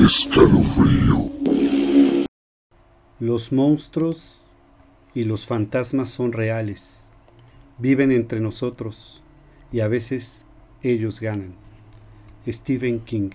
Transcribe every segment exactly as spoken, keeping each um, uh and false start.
Escalofrío. Los monstruos y los fantasmas son reales, viven entre nosotros y a veces ellos ganan. Stephen King.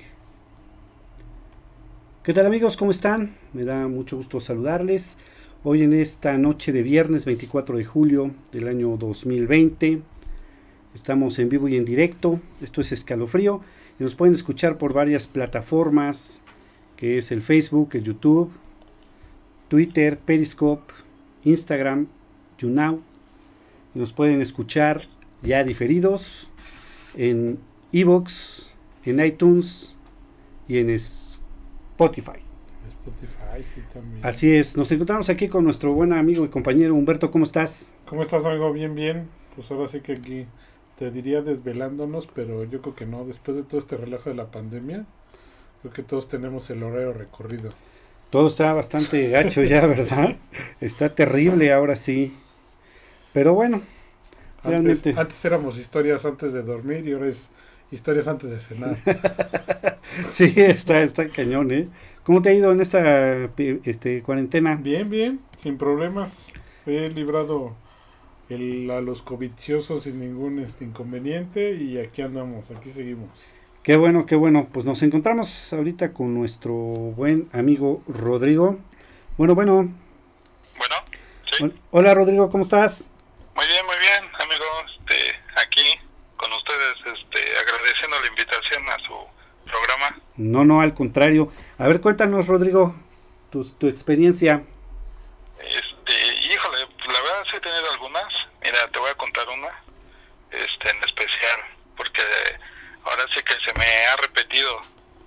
¿Qué tal amigos? ¿Cómo están? Me da mucho gusto saludarles. Hoy en esta noche de viernes veinticuatro de julio del año dos mil veinte. Estamos en vivo y en directo. Esto es Escalofrío. Y nos pueden escuchar por varias plataformas, que es el Facebook, el YouTube, Twitter, Periscope, Instagram, YouNow. Y nos pueden escuchar ya diferidos en iVoox, en iTunes y en Spotify. Spotify, sí, también. Así es, nos encontramos aquí con nuestro buen amigo y compañero Humberto. ¿Cómo estás? ¿Cómo estás, amigo? Bien, bien. Pues ahora sí que aquí te diría desvelándonos, pero yo creo que no. Después de todo este relajo de la pandemia, creo que todos tenemos el horario recorrido. Todo está bastante gacho ya, ¿verdad? Está terrible ahora sí. Pero bueno, Antes, realmente... antes éramos historias antes de dormir y ahora es historias antes de cenar. Sí, está, está cañón, ¿eh? ¿Cómo te ha ido en esta este, cuarentena? Bien, bien, sin problemas. He librado el, a los coviciosos sin ningún este, inconveniente y aquí andamos, aquí seguimos. Qué bueno, qué bueno. Pues nos encontramos ahorita con nuestro buen amigo Rodrigo. Bueno, bueno. Bueno, sí. Hola Rodrigo, ¿cómo estás? Muy bien, muy bien, amigo. Este, aquí con ustedes, este, agradeciendo la invitación a su programa. No, no, al contrario. A ver, cuéntanos, Rodrigo, tu, tu experiencia. Este, híjole, la verdad sí he tenido algunas. Mira, te voy a contar una, este, en especial, porque ahora sí que se me ha repetido.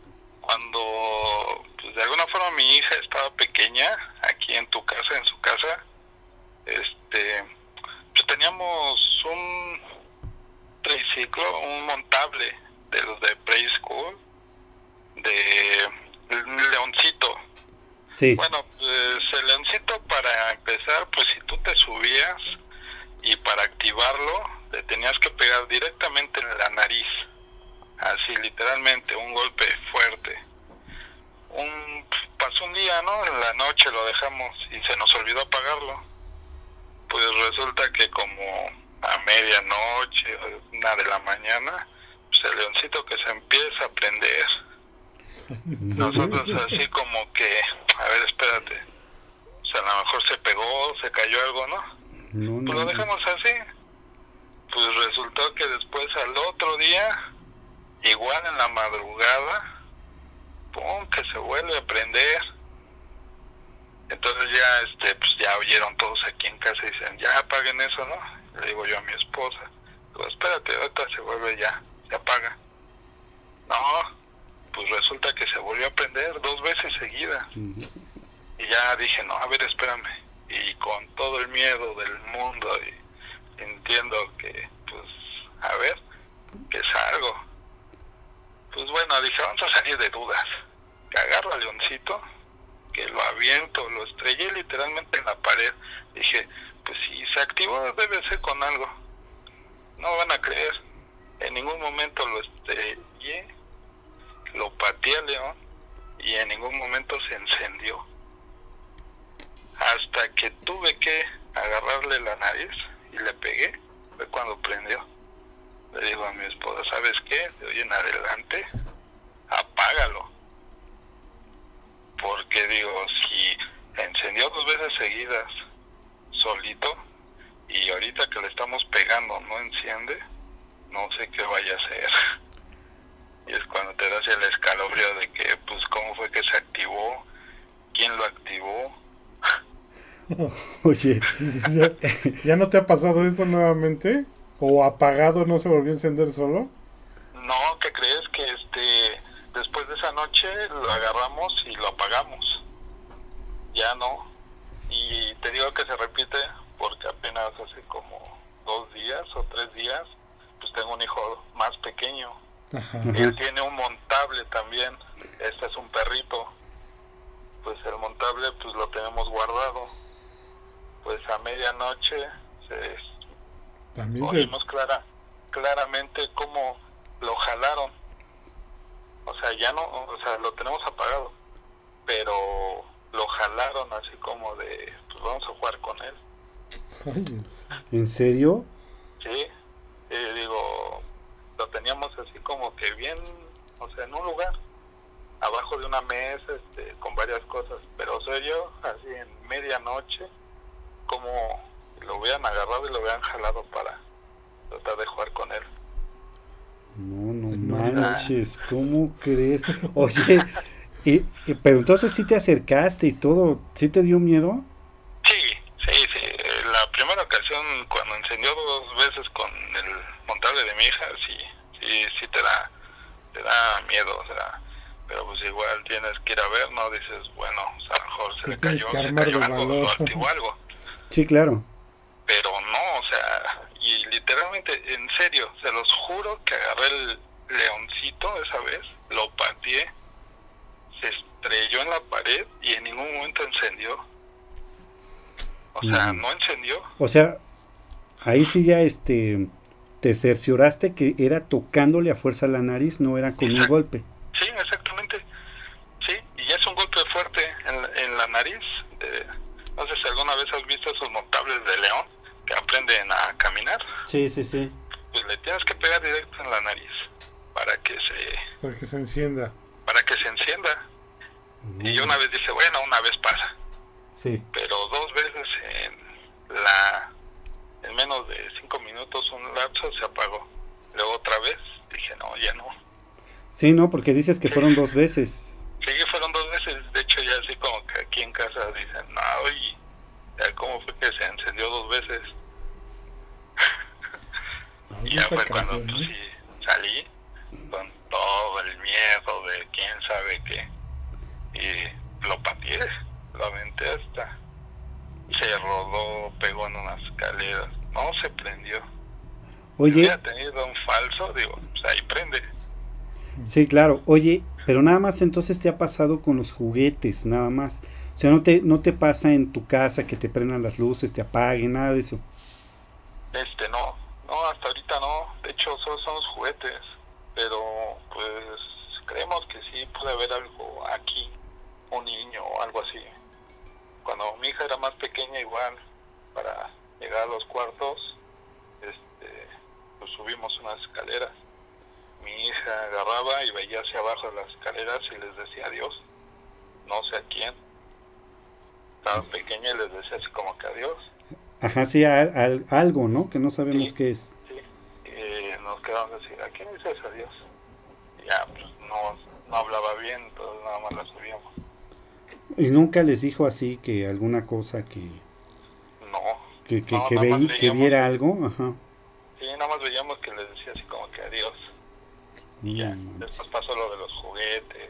Cuando, pues, de alguna forma mi hija estaba pequeña, aquí en tu casa, en su casa, este, pues teníamos un triciclo, un montable de los de preschool, de Leoncito. Sí. Bueno, pues el Leoncito, para empezar, pues si tú te subías y para activarlo, te tenías que pegar directamente en la nariz. Así, literalmente, un golpe fuerte. Un, pasó un día, ¿no? En la noche lo dejamos y se nos olvidó apagarlo. Pues resulta que como a medianoche, una de la mañana, pues el Leoncito que se empieza a prender. Nosotros así como que, a ver, espérate. O sea, a lo mejor se pegó, se cayó algo, ¿no? No, Pues no, lo dejamos así. Pues resultó que después al otro día, igual en la madrugada, pum, que se vuelve a prender. Entonces ya, este, pues ya oyeron todos aquí en casa y dicen, ya apaguen eso, ¿no? Le digo yo a mi esposa, digo, espérate, ahorita se vuelve ya, se apaga. No, pues resulta que se volvió a prender dos veces seguidas. Uh-huh. Y ya dije, no, a ver, espérame. Y con todo el miedo del mundo y entiendo que, pues, a ver, que salgo. Pues bueno, dije, vamos a salir de dudas. Que agarro al Leoncito, que lo aviento, lo estrellé literalmente en la pared. Dije, pues si se activó debe ser con algo. No van a creer. En ningún momento lo estrellé, lo pateé al león y en ningún momento se encendió. Hasta que tuve que agarrarle la nariz y le pegué, fue cuando prendió. Le digo a mi esposa, ¿sabes qué? De hoy en adelante, apágalo. Porque digo, si encendió dos veces seguidas solito y ahorita que le estamos pegando no enciende, no sé qué vaya a hacer. Y es cuando te das el escalofrío de que, pues, cómo fue que se activó, quién lo activó. Oye, ¿Ya, ¿Ya no te ha pasado esto nuevamente? ¿O apagado no se volvió a encender solo? No, ¿qué crees? Que este después de esa noche lo agarramos y lo apagamos. Ya no. Y te digo que se repite porque apenas hace como dos días o tres días, pues tengo un hijo más pequeño. Ajá. Él tiene un montable también. Este es un perrito. Pues el montable pues lo tenemos guardado. Pues a medianoche se También oímos se... clara, claramente cómo lo jalaron. O sea, ya no, o sea, lo tenemos apagado. pero lo jalaron así como de, pues vamos a jugar con él. Ay, ¿En serio? Sí, y digo, lo teníamos así como que bien, o sea, en un lugar, abajo de una mesa, este, con varias cosas, pero serio, así en medianoche, como lo hubieran agarrado y lo hubieran jalado para tratar de jugar con él. No, no No, manches, ¿cómo crees? Oye, y, y- pero entonces sí te acercaste y todo, ¿sí te dio miedo? Sí, sí, sí. eh, La primera ocasión cuando encendió dos veces con el montable de mi hija, sí, sí, sí te da, te da miedo, o sea, pero pues igual tienes que ir a ver, ¿no? Dices, bueno, o sea, a lo mejor se te le tienes cayó, que se armar cayó de algo, valor. lo activó algo, Sí, claro. pero no, o sea, y literalmente, en serio, se los juro que agarré el leoncito esa vez, lo pateé, se estrelló en la pared y en ningún momento encendió. O sea, Mm. no encendió. O sea, ahí sí ya este te cercioraste que era tocándole a fuerza la nariz, no era con un Exact- golpe. Sí, exactamente. Sí, y ya es un golpe fuerte en, la- en la nariz. Eh, no sé si alguna vez has visto esos montables de león que aprenden a caminar. Sí, sí, sí. Pues le tienes que pegar directo en la nariz para que se Para que se encienda. para que se encienda. Y yo una vez dije, bueno, una vez pasa, Sí. pero dos veces en la en menos de cinco minutos un lapso se apagó. Luego otra vez dije, no, ya no. Sí, no, porque dices que Sí. fueron dos veces. Sí, fueron dos veces. De hecho, ya así como que aquí en casa dicen, no, oye, ya cómo fue que se encendió dos veces. No, Y sí ya está fue cuando cabrón, pues, ¿eh? sí salí con todo el miedo de quién sabe qué. Y lo pateé, lo aventé hasta. Se rodó, pegó en unas escaleras. No se prendió. Si Oye, hubiera tenido un falso, digo, pues ahí prende. sí, claro. Oye, pero nada más entonces te ha pasado con los juguetes, nada más. O sea, no te, no te pasa en tu casa que te prendan las luces, te apaguen, nada de eso. Este, no, no, hasta ahorita no. De hecho, solo son los juguetes. Pero, pues, creemos que sí puede haber algo aquí, un niño o algo así. Cuando mi hija era más pequeña, igual, para llegar a los cuartos, este, pues subimos unas escaleras. Mi hija agarraba y veía hacia abajo de las escaleras y les decía adiós. No sé a quién. Estaba pequeña y les decía así como que adiós. Ajá, sí, al- al- algo, ¿no? Que no sabemos Sí, qué es. sí. Y nos quedamos así, ¿a quién dices adiós? Y ya, pues no, no hablaba bien, entonces nada más la subíamos. Y nunca les dijo así que alguna cosa que, No, que, que, no, que, nada más veí- que veíamos, viera algo. Ajá. sí, nada más veíamos que les decía así como que adiós. Y No ya, manches. después pasó lo de los juguetes.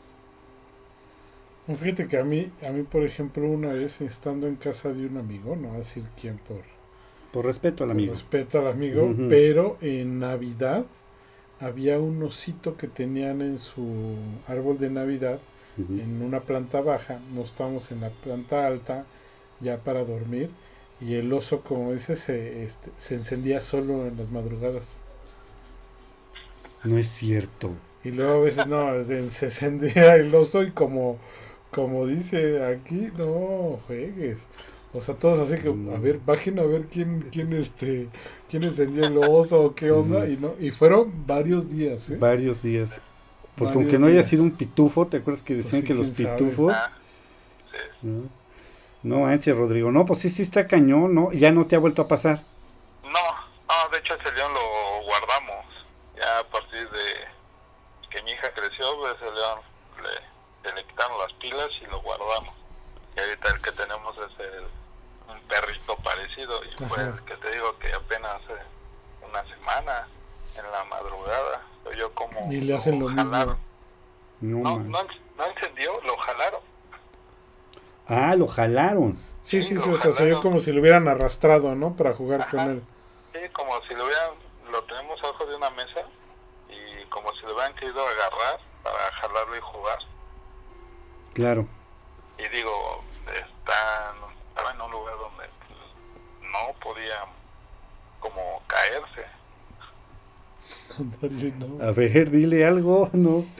No, fíjate que a mí, a mí, por ejemplo, una vez estando en casa de un amigo, no voy a decir quién por, Por respeto al por amigo. respeto al amigo, Ujú. pero en Navidad había un osito que tenían en su árbol de Navidad Ujú. en una planta baja, no estábamos en la planta alta ya para dormir y el oso, como dices, se, este, se encendía solo en las madrugadas. No es cierto. Y luego a veces no, se se encendía el oso y como, como dice aquí, no juegues. O sea, todos así que, a ver, bajen a ver quién, quién este, quién encendió el oso o qué onda, y no, y fueron varios días, ¿eh? Varios días. Pues con que Varios no haya días. sido un pitufo, ¿te acuerdas que Pues decían sí, que los quién sabe. pitufos? Ah, sí. No, no manches, Rodrigo. No, pues sí, sí está cañón, ¿no? Ya no te ha vuelto a pasar. No, no, de hecho ese león lo guardamos. Ya a partir de que mi hija creció, pues ese león le, se le quitaron las pilas y lo guardamos. Y ahorita el que tenemos es el, un perrito parecido. Y fue Ajá. el que te digo que apenas hace una semana, en la madrugada, yo como Y le hacen lo mismo. jalaron. No, No, man. no, no encendió, lo jalaron. Ah, lo jalaron. Sí, Sí, sí, lo sí, o sea, se vio jalaron. como si lo hubieran arrastrado, ¿no? Para jugar con Ajá. él. Sí, como si lo hubieran, lo tenemos abajo de una mesa y como si lo hubieran querido agarrar para jalarlo y jugar. Claro. Y digo, está, estaba en un lugar donde pues, no podía como caerse. Ándale, ¿no? A ver, dile algo, ¿no?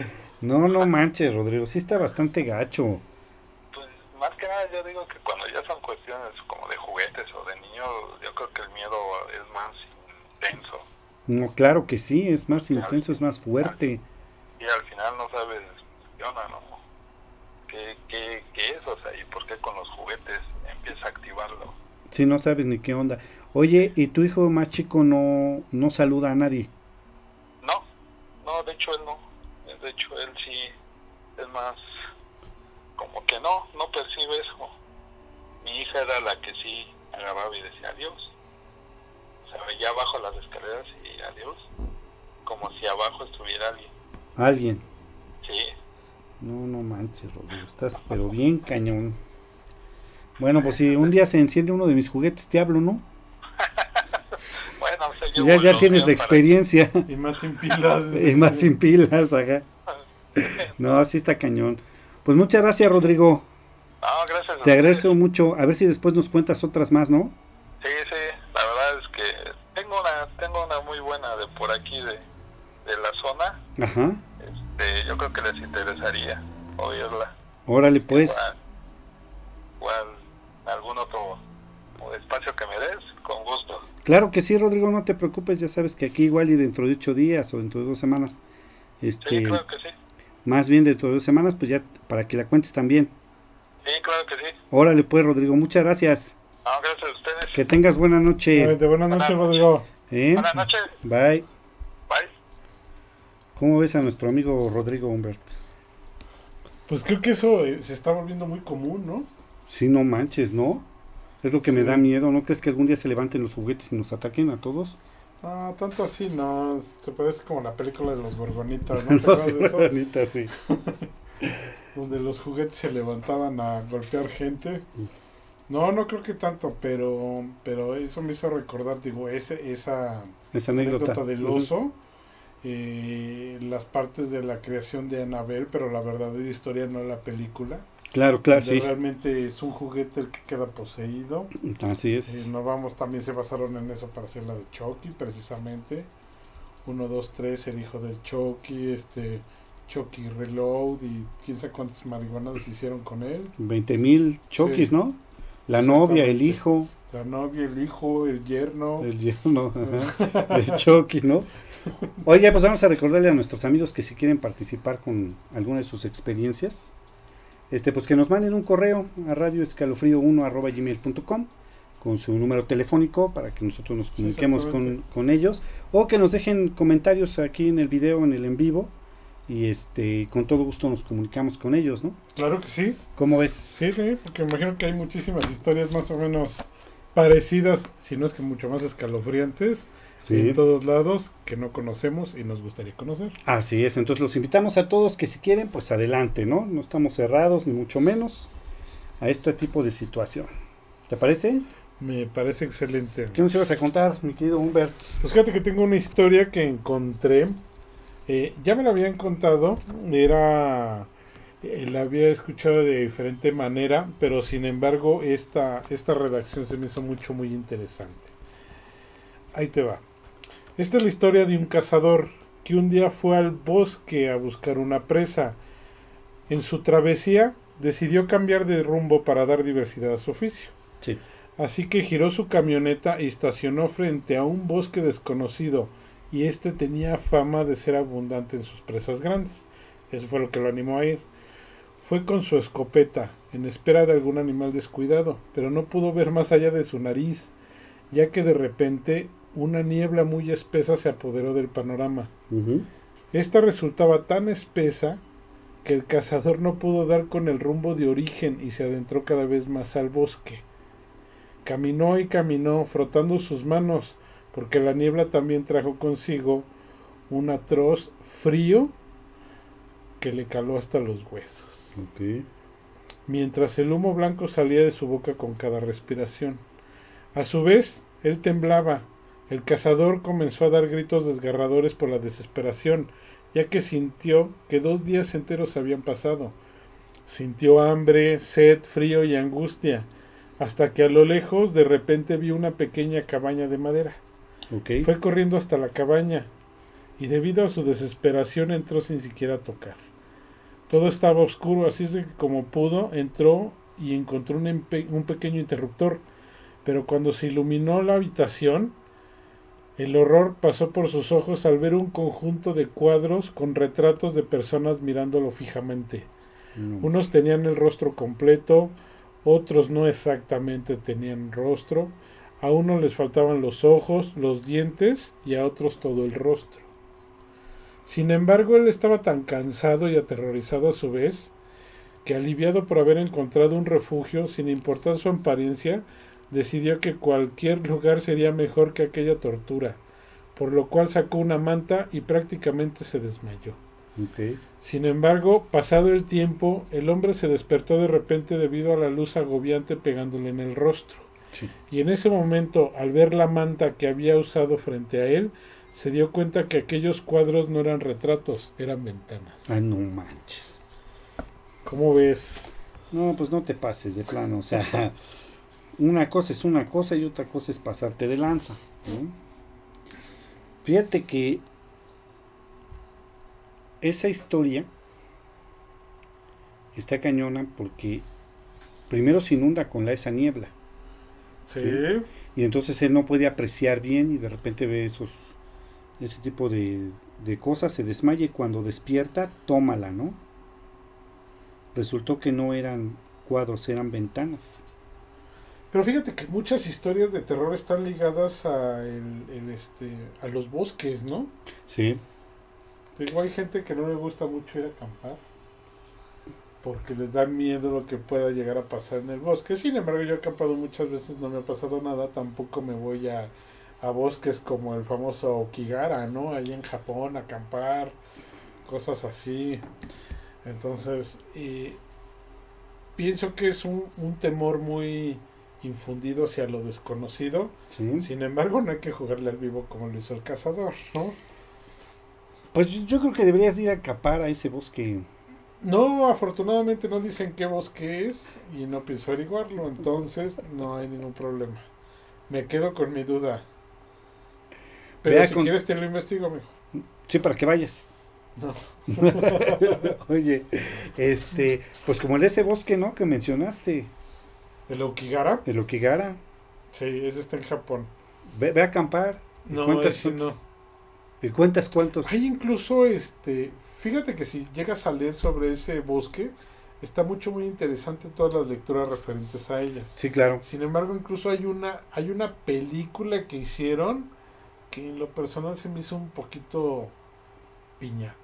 No, no manches, Rodrigo, sí está bastante gacho. Pues más que nada yo digo que cuando ya son cuestiones como de juguetes o de niños, yo creo que el miedo es más intenso. No, claro que sí, es más Y al, intenso, es más al- fuerte. y al final no sabes qué onda, ¿no? ¿Qué, qué, qué es? O sea, y por qué con los juguetes empieza a activarlo. Sí, no sabes ni qué onda. Oye, ¿y tu hijo más chico no, no saluda a nadie? No, no, de hecho él no. De hecho él sí es más como que no, no percibe eso. Mi hija era la que sí agarraba y decía adiós. O sea, veía abajo las escaleras y adiós. Como si abajo estuviera alguien. Alguien. Sí. No, no manches, Rodrigo, estás pero bien cañón. Bueno, pues si un día se enciende uno de mis juguetes, te hablo, ¿no? Bueno, o sea, yo Ya, ya los tienes míos la experiencia. Y más sin pilas. Y más sin pilas, ajá. para... No, sí está cañón. Pues muchas gracias, Rodrigo. No, gracias a Te ustedes. agradezco mucho. A ver si después nos cuentas otras más, ¿no? Sí, sí, la verdad es que tengo una tengo una muy buena de por aquí de, de la zona. Ajá. Este, yo creo que les interesaría oírla. Órale, pues. Igual, igual algún otro espacio que me des, con gusto. Claro que sí, Rodrigo, no te preocupes. Ya sabes que aquí igual y dentro de ocho días o dentro de dos semanas. Este, Sí, claro que sí. más bien dentro de dos semanas, pues ya para que la cuentes también. Sí, claro que sí. Órale, pues, Rodrigo, muchas gracias. No, gracias a ustedes. Que tengas buena noche. Nuevamente, buenas noches, Buenas Rodrigo. ¿Eh? Buenas noches. Bye. Bye. ¿Cómo ves a nuestro amigo Rodrigo Humbert? Pues creo que eso eh, se está volviendo muy común, ¿no? Sí, no manches, ¿no? Es lo que me Sí. da miedo. ¿No crees que algún día se levanten los juguetes y nos ataquen a todos? Ah, tanto así, no. Se parece como la película de los Gorgonitas, ¿no? ¿Te No, acuerdas sí, de eso? bonita, sí. Donde los juguetes se levantaban a golpear gente. No, no creo que tanto, pero pero eso me hizo recordar, digo, ese, esa Esa anécdota, anécdota. del Ujú. oso, eh, las partes de la creación de Annabelle, pero la verdadera historia no la película. Claro, claro, donde sí. realmente es un juguete el que queda poseído. Así Eh, es. no vamos, también se basaron en eso para hacer la de Chucky, precisamente. Uno, dos, tres, el hijo del Chucky, este, Chucky Reload y quién sabe cuántas marihuanas hicieron con él. veinte mil chokis, Sí. ¿no? La novia, el Exactamente. hijo, La novia, el hijo, el yerno. el yerno, ajá, el Chucky, ¿no? Oye, pues vamos a recordarle a nuestros amigos que si quieren participar con alguna de sus experiencias, este, pues que nos manden un correo a radio escalofrío uno arroba gmail punto com con su número telefónico para que nosotros nos comuniquemos con, exactamente. con ellos, o que nos dejen comentarios aquí en el video, en el en vivo, y este, con todo gusto nos comunicamos con ellos, ¿no? Claro que sí. ¿Cómo ves? Sí, sí, porque imagino que hay muchísimas historias más o menos parecidas, si no es que mucho más escalofriantes, en todos lados que no conocemos y nos gustaría conocer. Así es, entonces los invitamos a todos que si quieren, pues adelante, ¿no? No estamos cerrados, ni mucho menos, a este tipo de situación. ¿Te parece? Me parece excelente. ¿Qué nos ibas a contar, mi querido Humbert? Pues fíjate que tengo una historia que encontré. Eh, ya me la habían contado, era, eh, la había escuchado de diferente manera, pero sin embargo esta, esta redacción se me hizo mucho, muy interesante. Ahí te va. Esta es la historia de un cazador que un día fue al bosque a buscar una presa. En su travesía decidió cambiar de rumbo para dar diversidad a su oficio. Sí. Así que giró su camioneta y estacionó frente a un bosque desconocido, y este tenía fama de ser abundante en sus presas grandes. Eso fue lo que lo animó a ir. Fue con su escopeta, en espera de algún animal descuidado, pero no pudo ver más allá de su nariz, ya que de repente una niebla muy espesa se apoderó del panorama. Uh-huh. Esta resultaba tan espesa que el cazador no pudo dar con el rumbo de origen y se adentró cada vez más al bosque. Caminó y caminó, frotando sus manos, porque la niebla también trajo consigo un atroz frío que le caló hasta los huesos. Okay. Mientras el humo blanco salía de su boca con cada respiración. A su vez, él temblaba. El cazador comenzó a dar gritos desgarradores por la desesperación, ya que sintió que dos días enteros habían pasado. Sintió hambre, sed, frío y angustia, hasta que a lo lejos de repente vio una pequeña cabaña de madera. Okay. Fue corriendo hasta la cabaña, y debido a su desesperación entró sin siquiera tocar. Todo estaba oscuro, así es de que como pudo, entró y encontró un, empe- un pequeño interruptor. Pero cuando se iluminó la habitación, el horror pasó por sus ojos al ver un conjunto de cuadros con retratos de personas mirándolo fijamente. No. Unos tenían el rostro completo, otros no exactamente tenían rostro, a unos les faltaban los ojos, los dientes y a otros todo el rostro. Sin embargo, él estaba tan cansado y aterrorizado a su vez, que aliviado por haber encontrado un refugio, sin importar su apariencia, decidió que cualquier lugar sería mejor que aquella tortura, por lo cual sacó una manta y prácticamente se desmayó. Okay. Sin embargo, pasado el tiempo, el hombre se despertó de repente debido a la luz agobiante pegándole en el rostro. Sí. Y en ese momento, al ver la manta que había usado frente a él, se dio cuenta que aquellos cuadros no eran retratos, eran ventanas. Ah, no manches. ¿Cómo ves? No, pues no te pases de plano, o sea, una cosa es una cosa y otra cosa es pasarte de lanza, ¿no? Fíjate que esa historia está cañona porque primero se inunda con la esa niebla. Sí. ¿Sí? Y entonces él no puede apreciar bien y de repente ve esos ese tipo de, de cosas, se desmaya y cuando despierta, tómala, ¿no? Resultó que no eran cuadros, eran ventanas. Pero fíjate que muchas historias de terror están ligadas a, el, el este, a los bosques, ¿no? Sí. Digo, hay gente que no le gusta mucho ir a acampar porque les da miedo lo que pueda llegar a pasar en el bosque. Sin embargo, yo he acampado muchas veces, no me ha pasado nada. Tampoco me voy a, a bosques como el famoso Okigara, ¿no? Ahí en Japón, a acampar, cosas así. Entonces, y pienso que es un, un temor muy infundido hacia lo desconocido. Sí. Sin embargo, no hay que jugarle al vivo como lo hizo el cazador, ¿no? Pues yo, yo creo que deberías ir a acampar a ese bosque. No, afortunadamente no dicen qué bosque es y no pienso averiguarlo, entonces no hay ningún problema. Me quedo con mi duda. Pero Vea si con- quieres te lo investigo mejor. Sí, para que vayas. No. Oye, este, pues como el ese bosque, ¿no? Que mencionaste, ¿El Okigara? el Okigara. Sí, ese está en Japón. Ve, ve a acampar. ¿Y No, cuentas ese cuántos? no. ¿Y cuentas cuántos? Hay incluso, este, fíjate que si llegas a leer sobre ese bosque, está mucho muy interesante todas las lecturas referentes a ellas. Sí, claro. Sin embargo, incluso hay una, hay una película que hicieron que en lo personal se me hizo un poquito piñata.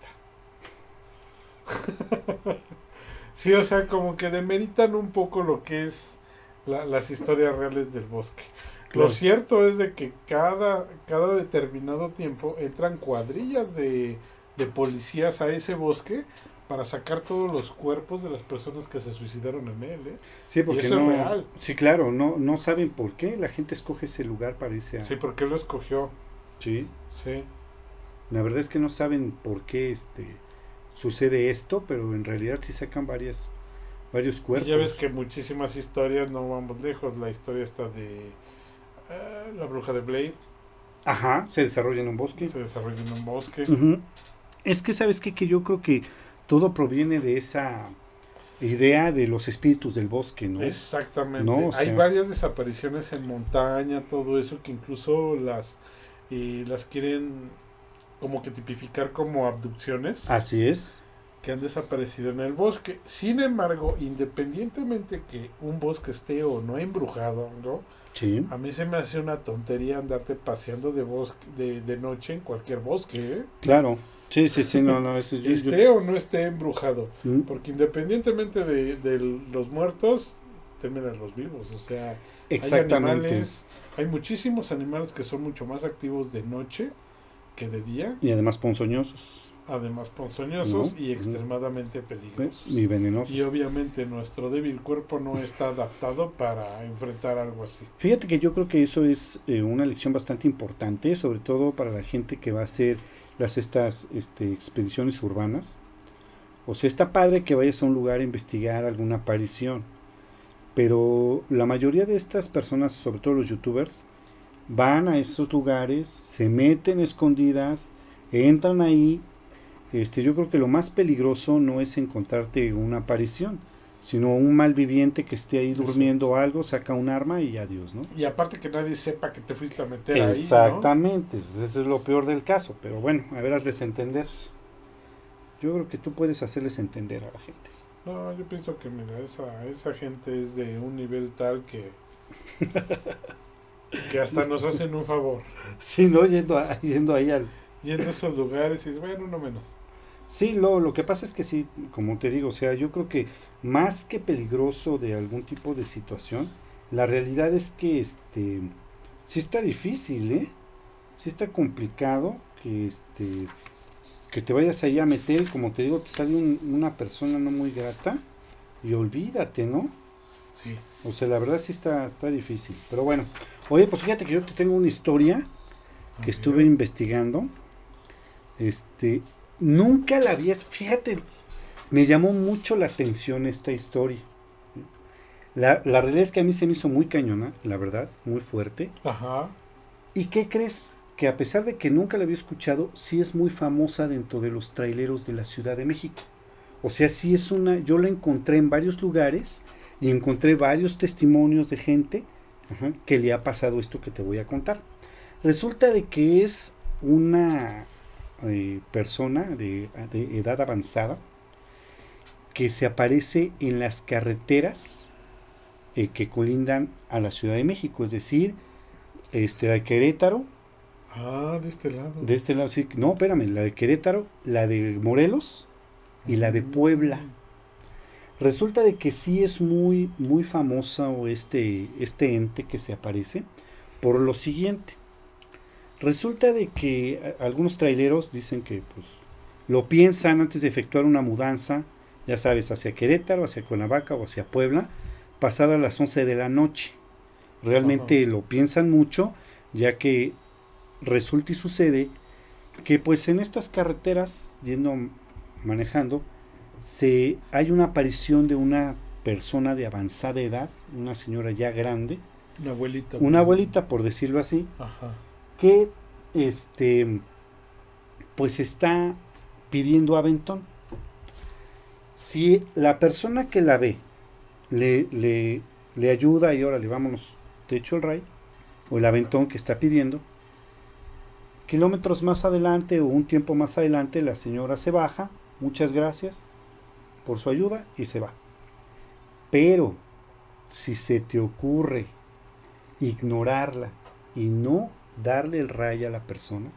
Sí, o sea, como que demeritan un poco lo que es la- las historias reales del bosque. Claro. Lo cierto es de que cada, cada determinado tiempo entran cuadrillas de, de policías a ese bosque para sacar todos los cuerpos de las personas que se suicidaron en él, ¿eh? Sí, porque eso es no. real. Sí, claro, no, no saben por qué la gente escoge ese lugar para irse a. Sí, porque él lo escogió. Sí. Sí. La verdad es que no saben por qué este sucede esto, pero en realidad sí sacan varias varios Y cuerpos. ya ves que muchísimas historias, no vamos lejos, la historia está de eh, la bruja de Blade, Ajá, se desarrolla en un bosque. se desarrolla en un bosque. Ujú. Es que sabes qué? Que yo creo que todo proviene de esa idea de los espíritus del bosque, ¿no? Exactamente. No, o Hay sea- varias desapariciones en montaña, todo eso que incluso las y las quieren como que tipificar como abducciones Así es. que han desaparecido en el bosque. Sin embargo, independientemente que un bosque esté o no embrujado, ¿no? Sí. A mí se me hace una tontería andarte paseando de bosque de, de noche en cualquier bosque, ¿eh? Claro. Sí, sí, sí, no, no, eso yo, yo- Esté o no esté embrujado. Mm, Porque independientemente de, de los muertos, terminan los vivos. O sea, hay exactamente. animales, hay muchísimos animales que son mucho más activos de noche que de día. Y además ponzoñosos. Además ponzoñosos No, y ujú. extremadamente ¿eh? peligrosos. Y venenosos. Y obviamente nuestro débil cuerpo no está adaptado para enfrentar algo así. Fíjate que yo creo que eso es eh, una lección bastante importante, sobre todo para la gente que va a hacer las estas este, expediciones urbanas. O sea, está padre que vayas a un lugar a investigar alguna aparición, pero la mayoría de estas personas, sobre todo los youtubers, van a esos lugares, se meten escondidas, entran ahí, este, yo creo que lo más peligroso no es encontrarte una aparición, sino un malviviente que esté ahí durmiendo o algo, saca un arma y adiós, ¿no? Y aparte que nadie sepa que te fuiste a meter ahí, ¿no? Exactamente, eso es lo peor del caso, pero bueno, a ver, hazles entender. Yo creo que tú puedes hacerles entender a la gente. No, yo pienso que mira, esa, esa gente es de un nivel tal que que hasta nos hacen un favor. Sí, ¿no? Yendo, a, yendo ahí al... Yendo a esos lugares y bueno, uno menos. Sí, lo, lo que pasa es que sí, como te digo, o sea, yo creo que más que peligroso de algún tipo de situación, la realidad es que este sí está difícil, ¿eh? Sí está complicado que este que te vayas ahí a meter y como te digo, te sale un, una persona no muy grata y olvídate, ¿no? Sí. O sea, la verdad sí está, está difícil. Pero bueno, oye, pues fíjate que yo te tengo una historia que Okay. estuve investigando. Este, nunca la había, fíjate, me llamó mucho la atención esta historia. La, la realidad es que a mí se me hizo muy cañona, la verdad, muy fuerte. Ajá. ¿Y qué crees? Que a pesar de que nunca la había escuchado, sí es muy famosa dentro de los traileros de la Ciudad de México. O sea, sí es una, yo la encontré en varios lugares y encontré varios testimonios de gente, ajá, que le ha pasado esto que te voy a contar. Resulta de que es una eh, persona de, de edad avanzada que se aparece en las carreteras eh, que colindan a la Ciudad de México, es decir, este, la de Querétaro, Ah, de este lado. de este lado, sí, no, espérame, la de Querétaro, la de Morelos y la de Puebla. Resulta de que sí es muy, muy famosa o este, este ente que se aparece por lo siguiente. Resulta de que algunos traileros dicen que pues lo piensan antes de efectuar una mudanza, ya sabes, hacia Querétaro, hacia Cuernavaca o hacia Puebla, pasadas las once de la noche. Realmente Ajá. Lo piensan mucho, ya que resulta y sucede que pues en estas carreteras, yendo manejando, se, hay una aparición de una persona de avanzada edad, una señora ya grande, una abuelita, una abuelita por decirlo así, Ajá. que este pues está pidiendo aventón. Si la persona que la ve le, le, le ayuda y órale, vámonos, te echo el ray, o el aventón que está pidiendo, kilómetros más adelante o un tiempo más adelante la señora se baja, muchas gracias por su ayuda y se va. Pero si se te ocurre ignorarla y no darle el ray a la persona,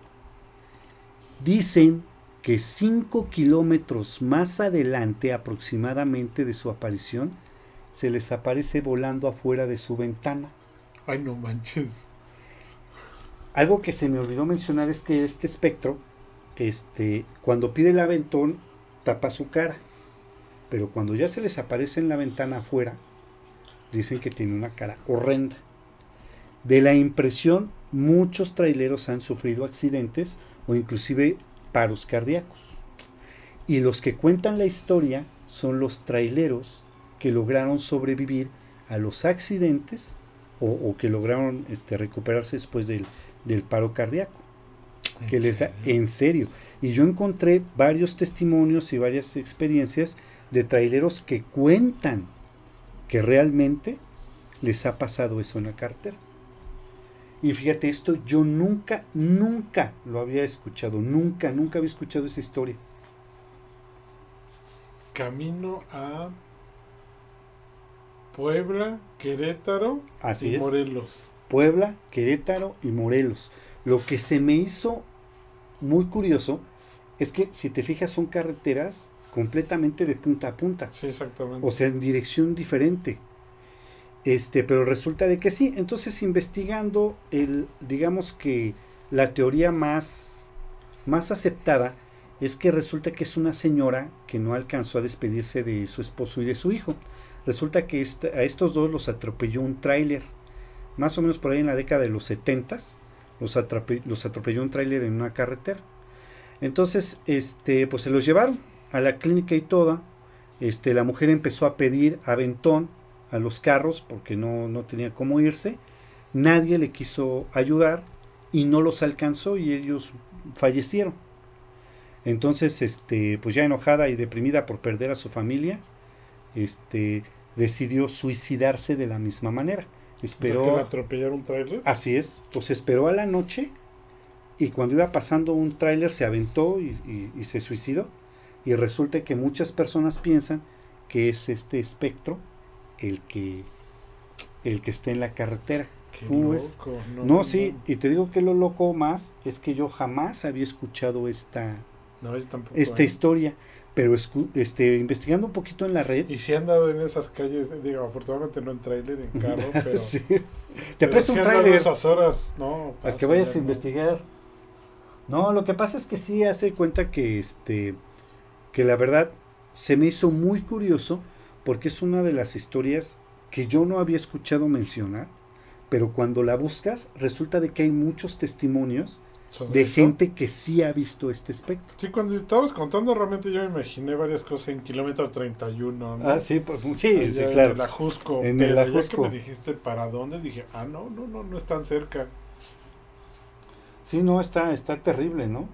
dicen que cinco kilómetros más adelante aproximadamente de su aparición se les aparece volando afuera de su ventana. Ay, no manches. Algo que se me olvidó mencionar es que este espectro, este, cuando pide el aventón, tapa su cara. Pero cuando ya se les aparece en la ventana afuera, dicen que tiene una cara horrenda. De la impresión, muchos traileros han sufrido accidentes o inclusive paros cardíacos. Y los que cuentan la historia son los traileros que lograron sobrevivir a los accidentes o, o que lograron este, recuperarse después del, del paro cardíaco. Que les da, en serio. Y yo encontré varios testimonios y varias experiencias de traileros que cuentan que realmente les ha pasado eso en la carretera. Y fíjate, esto yo nunca, nunca lo había escuchado, nunca, nunca había escuchado esa historia. Camino a Puebla, Querétaro Así y es. Morelos. Puebla, Querétaro y Morelos. Lo que se me hizo muy curioso es que si te fijas son carreteras completamente de punta a punta. Sí, exactamente. O sea, en dirección diferente. Este, pero resulta de que sí. Entonces, investigando el, digamos que la teoría más, más aceptada es que resulta que es una señora que no alcanzó a despedirse de su esposo y de su hijo. Resulta que esta, a estos dos los atropelló un tráiler, más o menos por ahí en la década de los setentas, los, atrope, los atropelló un tráiler en una carretera. Entonces, este, pues se los llevaron a la clínica y toda. Este, la mujer empezó a pedir aventón a los carros porque no, no tenía cómo irse. Nadie le quiso ayudar y no los alcanzó y ellos fallecieron. Entonces, este, pues ya enojada y deprimida por perder a su familia, este, decidió suicidarse de la misma manera. Esperó. ¿Que la atropellaron un tráiler? Así es. Pues esperó a la noche y cuando iba pasando un tráiler se aventó y, y, y se suicidó. Y resulta que muchas personas piensan que es este espectro el que el que está en la carretera. Qué ¿Cómo loco. ves? No, No, no, sí, no. y te digo que lo loco más es que yo jamás había escuchado esta, No, yo tampoco. esta ¿eh? historia, pero escu- este, investigando un poquito en la red. Y si han dado en esas calles, digo, afortunadamente no en tráiler, en carro, pero... Sí. Te pero presto si un han dado tráiler esas horas, no. para paso, que vayas ya a no. investigar. No, lo que pasa es que sí hace cuenta que este que la verdad se me hizo muy curioso porque es una de las historias que yo no había escuchado mencionar, pero cuando la buscas resulta de que hay muchos testimonios ¿Sobre de eso? gente que sí ha visto este espectro. Sí, cuando estabas contando, realmente yo me imaginé varias cosas en kilómetro treinta y uno, ¿no? Ah, sí, pues, sí, Allá sí, en claro. el Ajusco. En pero el ya Ajusco. que me dijiste para dónde, dije, ah, no, no, no, no es tan cerca. Sí, no, está, está terrible, ¿no?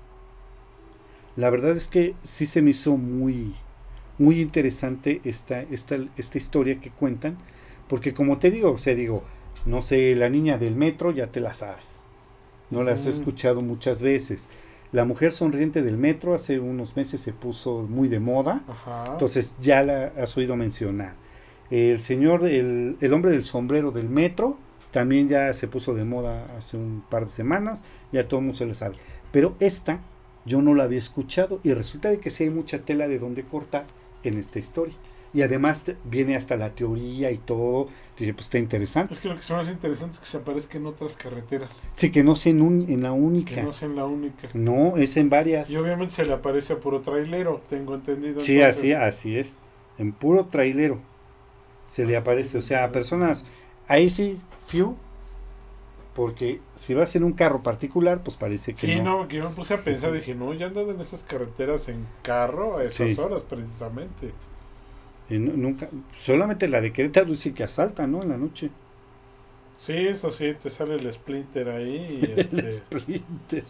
La verdad es que sí se me hizo muy, muy interesante esta, esta, esta historia que cuentan, porque como te digo, o sea, digo, no sé, la niña del metro ya te la sabes, no la has Mm. escuchado muchas veces. La mujer sonriente del metro hace unos meses se puso muy de moda, Ajá. entonces ya la has oído mencionar. El señor, el, el hombre del sombrero del metro, también ya se puso de moda hace un par de semanas, ya todo el mundo se la sabe. Pero esta yo no la había escuchado y resulta de que sí hay mucha tela de donde cortar en esta historia. Y además te, viene hasta la teoría y todo, dije, pues está interesante. Es que lo que se me hace interesante es que se aparezca en otras carreteras, Sí, que no sea en, un, en la que única. no sea en la única. No, es en varias. Y obviamente se le aparece a puro trailero, tengo entendido. Sí, entonces. así, así es. En puro trailero se le aparece. O sea, a personas, ahí sí, few, porque si vas en un carro particular, pues parece que Sí, no. no, que yo me puse a pensar, dije, no, ya andan en esas carreteras en carro a esas Sí. horas precisamente. Eh, nu- nunca, solamente la de Querétaro dice que asaltan, ¿no? En la noche. Sí, eso sí, te sale el Splinter ahí y El este... Sprinter.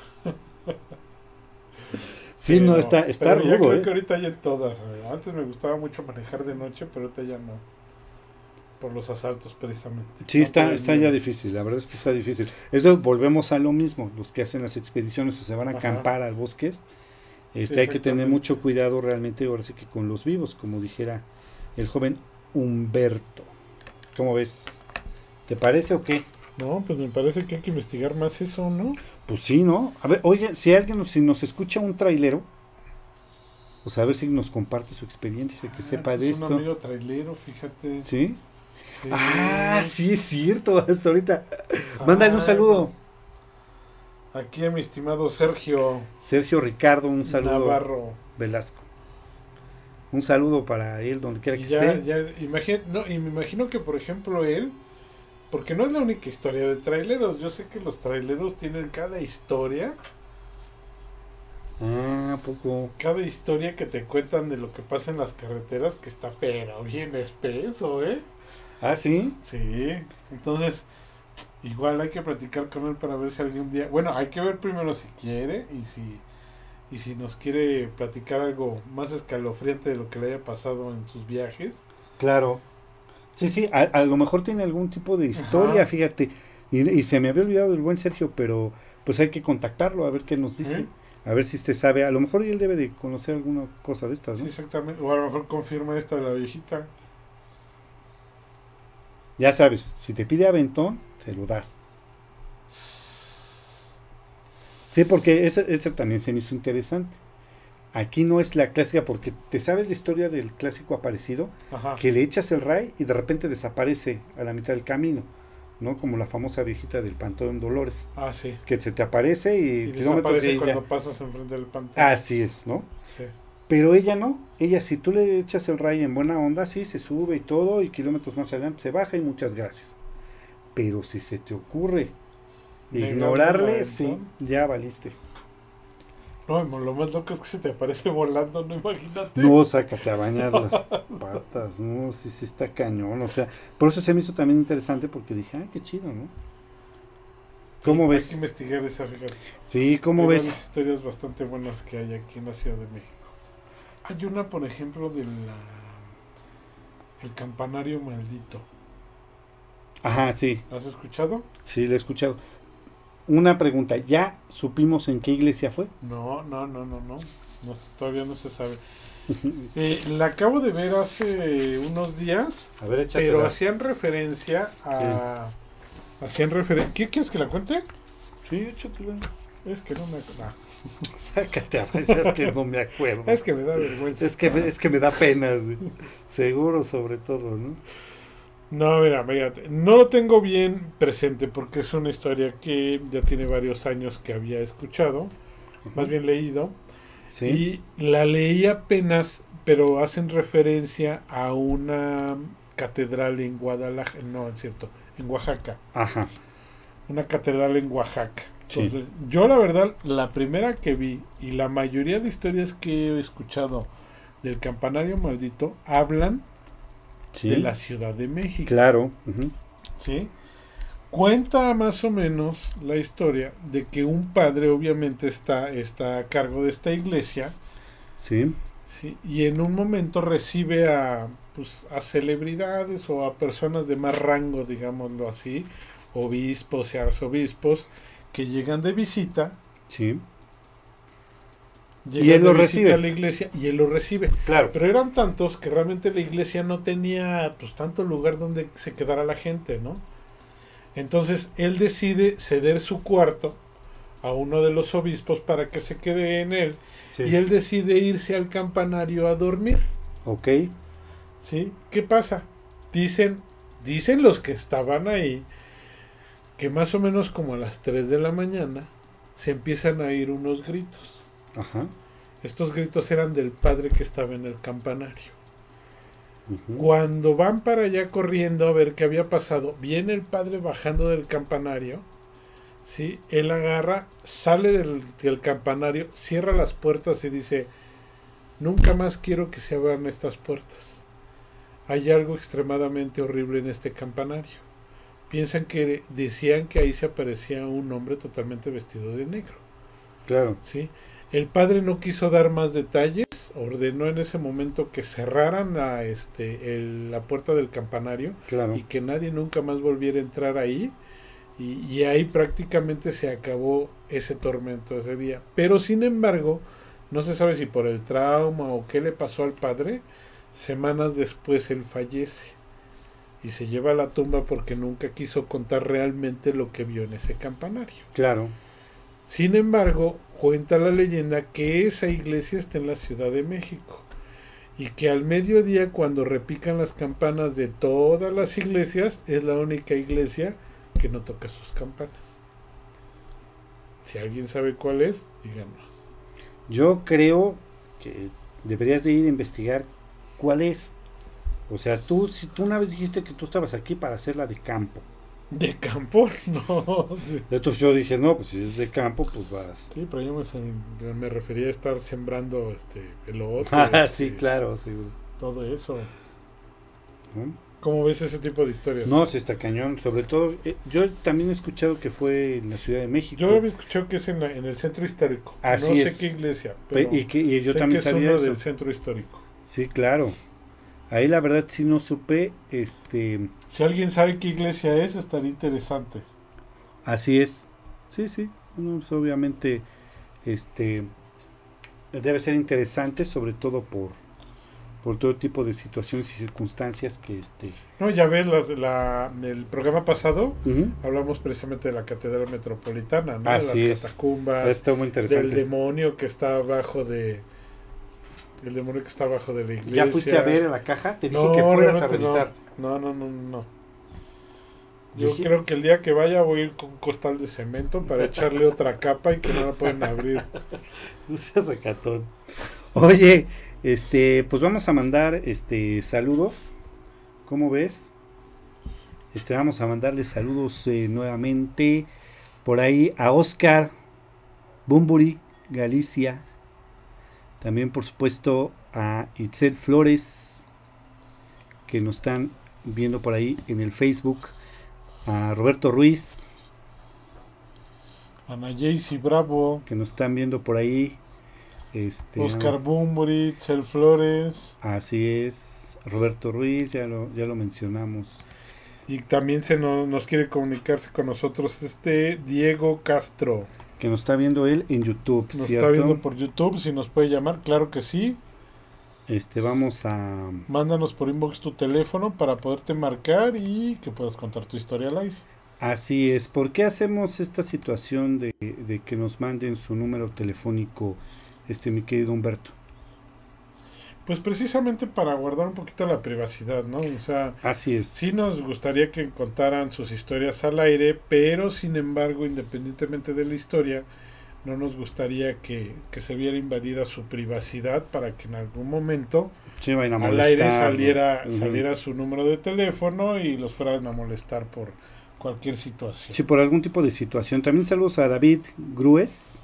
Sí, no, pero- está, está pero ya rudo, creo ¿eh? que ahorita ya en todas. eh. Antes me gustaba mucho manejar de noche, pero ahorita ya no. Por los asaltos precisamente. Sí, No está, por el está miedo. ya difícil, la verdad es que está difícil. Esto volvemos a lo mismo, los que hacen las expediciones o se van a Ajá. acampar al bosque, este, Sí, hay que tener exactamente. mucho cuidado realmente, ahora sí que con los vivos, como dijera el joven Humberto. ¿Cómo ves? ¿Te parece o qué? No, pues me parece que hay que investigar más eso, ¿no? Pues sí, ¿no? A ver, oye, si alguien, nos- si nos escucha un trailero, pues a ver si nos comparte su experiencia, que Ah, sepa de es un esto. amigo trailero, fíjate. ¿Sí? Sí. Ah, sí es cierto, hasta ahorita. Mándale un Ah, saludo. Aquí a mi estimado Sergio Sergio Ricardo, un saludo. Navarro. Velasco. Un saludo para él, donde quiera Y que ya, esté. ya, imagina, no, y me imagino que, por ejemplo, él, porque no es la única historia de traileros, yo sé que los traileros tienen cada historia, Ah, ¿a poco? cada historia que te cuentan de lo que pasa en las carreteras, que está pero bien espeso, ¿eh? Ah, sí. Sí, entonces, igual hay que platicar con él para ver si algún día, bueno, hay que ver primero si quiere y si, y si nos quiere platicar algo más escalofriante de lo que le haya pasado en sus viajes. Claro. Sí, sí, a, a lo mejor tiene algún tipo de historia, Ajá. fíjate. Y, y se me había olvidado el buen Sergio, pero pues hay que contactarlo a ver qué nos dice. ¿Eh? A ver si usted sabe. A lo mejor él debe de conocer alguna cosa de estas, Sí, ¿no? exactamente, o a lo mejor confirma esta de la viejita. Ya sabes, si te pide aventón, se lo das. Sí, porque eso, eso también se me hizo interesante. Aquí no es la clásica, porque te sabes la historia del clásico aparecido, Ajá. que le echas el ray y de repente desaparece a la mitad del camino, ¿no? Como la famosa viejita del Panteón Dolores, Ah, sí. que se te aparece y, Y kilómetros desaparece y cuando ella... pasas enfrente del pantano. Así es, ¿no? Sí. Pero ella no, ella si tú le echas el ray en buena onda, sí, se sube y todo, y kilómetros más adelante se baja y muchas gracias. Pero si se te ocurre Negarle ignorarle, el sí, aventón. ya valiste. No, lo más loco es que se te aparece volando, no, imagínate. No, sácate a bañar las patas, no, sí, sí está cañón, o sea, por eso se me hizo también interesante porque dije, ay, qué chido, ¿no? ¿Cómo Hay ves? que investigar esa, fíjate. Sí, ¿cómo Hay ves? varias historias bastante buenas que hay aquí en la Ciudad de México. Hay una, por ejemplo, del el campanario maldito. Ajá, sí, ¿Has escuchado? sí, lo he escuchado. Una pregunta, ¿ya supimos en qué iglesia fue? No, no, no, no, no. No, todavía no se sabe. Eh, la acabo de ver hace unos días, A ver, échate. pero hacían referencia a... Hacían referencia... ¿Qué quieres que la cuente? Sí, échatela. Es que no me acuerdo. Sácate a ver, es que no me acuerdo. Es que me da vergüenza. Es que, me- es que me da pena, sí. Seguro sobre todo, ¿no? No, mira, fíjate, no lo tengo bien presente porque es una historia que ya tiene varios años que había escuchado, más bien leído, Sí, y la leí apenas, pero hacen referencia a una catedral en Guadalajara, no, es cierto, en Oaxaca, ajá, una catedral en Oaxaca. sí, Entonces, yo la verdad, la primera que vi y la mayoría de historias que he escuchado del campanario maldito hablan sí, de la Ciudad de México. claro, ujú, ¿Sí? Cuenta más o menos la historia de que un padre obviamente está, está a cargo de esta iglesia, sí, ¿sí? Y en un momento recibe a, pues, a celebridades o a personas de más rango, digámoslo así, obispos y arzobispos, que llegan de visita, sí, llegan Y él de lo visita recibe. a la iglesia y él lo recibe. claro, Pero eran tantos que realmente la iglesia no tenía pues tanto lugar donde se quedara la gente, ¿no? Entonces él decide ceder su cuarto a uno de los obispos para que se quede en él sí, y él decide irse al campanario a dormir, ok, ¿sí? ¿Qué pasa? Dicen, dicen los que estaban ahí que más o menos como a las tres de la mañana se empiezan a oír unos gritos. ajá, Estos gritos eran del padre que estaba en el campanario. ujú, Cuando van para allá corriendo a ver qué había pasado, viene el padre bajando del campanario, ¿sí? Él agarra, sale del, del campanario, cierra las puertas y dice, nunca más quiero que se abran estas puertas. Hay algo extremadamente horrible en este campanario. Piensan que decían que ahí se aparecía un hombre totalmente vestido de negro, claro, ¿sí? El padre no quiso dar más detalles, ordenó en ese momento que cerraran la, este, el- la puerta del campanario claro, y que nadie nunca más volviera a entrar ahí. Y, y ahí prácticamente se acabó ese tormento ese día. Pero sin embargo, no se sabe si por el trauma o qué le pasó al padre, semanas después él fallece y se lleva a la tumba porque nunca quiso contar realmente lo que vio en ese campanario. claro, Sin embargo, cuenta la leyenda que esa iglesia está en la Ciudad de México y que al mediodía, cuando repican las campanas de todas las iglesias, es la única iglesia que no toca sus campanas. Si alguien sabe cuál es, díganos. yo creo que deberías de ir a investigar cuál es. O sea, tú, si tú una vez dijiste que tú estabas aquí para hacerla de campo. ¿De campo? No. Sí, Entonces yo dije, no, pues si es de campo, pues vas. sí, pero yo me, sem- me refería a estar sembrando este elote, Ah, este, sí, claro, seguro. todo eso. ¿No? ¿Cómo ves ese tipo de historias? No, sí está cañón. Sobre todo, eh, yo también he escuchado que fue en la Ciudad de México. Yo había escuchado que es en, la- en el centro histórico. Así no es. sé qué iglesia, Pe- pero y, que, y yo sé también que es sabía uno eso. del centro histórico. Sí, claro. Ahí la verdad sí no supe, este, Si alguien sabe qué iglesia es, estaría interesante. así es. Sí, sí. No, pues, obviamente, este, debe ser interesante, sobre todo por, por todo tipo de situaciones y circunstancias que, este. No, ya ves, las, la, el programa pasado Ujú. hablamos precisamente de la Catedral Metropolitana, ¿no? Así de es. las catacumbas, Está muy del interesante. demonio que está abajo de... El demonio que está abajo de la iglesia. ¿Ya fuiste a ver la caja? Te dije No, que fueras a realmente revisar. No, no, no, no. no. Yo Dije- creo que el día que vaya voy a ir con un costal de cemento para echarle otra capa y que no la pueden abrir. No seas sacatón. Oye, este, pues vamos a mandar este saludos. ¿Cómo ves? Este, vamos a mandarle saludos eh, nuevamente por ahí a Oscar Bumburi, Galicia. También, por supuesto, a Itzel Flores, que nos están viendo por ahí en el Facebook. A Roberto Ruiz, Ana Jaycee Bravo, que nos están viendo por ahí. Este, Oscar Bumburi, Chel Flores. Así es, Roberto Ruiz, ya lo, ya lo mencionamos. Y también se nos, nos quiere comunicarse con nosotros este Diego Castro. Que nos está viendo él en YouTube, Nos ¿cierto? está viendo por YouTube, si nos puede llamar, claro que sí. Este, vamos a... Mándanos por inbox tu teléfono para poderte marcar y que puedas contar tu historia al aire. Así es, ¿por qué hacemos esta situación de, de que nos manden su número telefónico, este mi querido Humberto? Pues precisamente para guardar un poquito la privacidad, ¿no? O sea, así es. Sí nos gustaría que contaran sus historias al aire, pero sin embargo, independientemente de la historia, no nos gustaría que, que se viera invadida su privacidad para que en algún momento sí, al molestar, aire saliera, uh-huh. saliera su número de teléfono y los fueran a molestar por cualquier situación. Sí, por algún tipo de situación. También saludos a David Grues